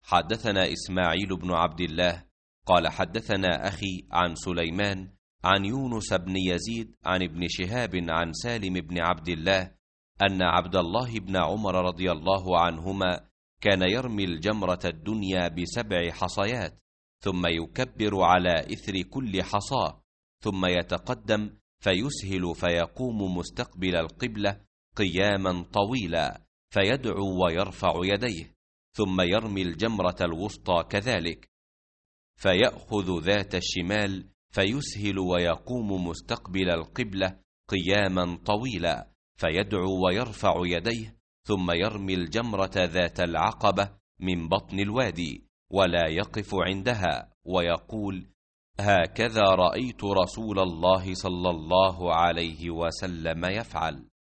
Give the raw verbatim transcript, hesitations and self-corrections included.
حدثنا إسماعيل بن عبد الله قال حدثنا أخي عن سليمان عن يونس بن يزيد عن ابن شهاب عن سالم بن عبد الله أن عبد الله بن عمر رضي الله عنهما كان يرمي الجمرة الدنيا بسبع حصيات، ثم يكبر على إثر كل حصاة، ثم يتقدم فيسهل فيقوم مستقبل القبلة قياما طويلا، فيدعو ويرفع يديه، ثم يرمي الجمرة الوسطى كذلك، فيأخذ ذات الشمال فيسهل ويقوم مستقبل القبلة قياما طويلا، فيدعو ويرفع يديه، ثم يرمي الجمرة ذات العقبة من بطن الوادي، ولا يقف عندها، ويقول: هكذا رأيت رسول الله صلى الله عليه وسلم يفعل.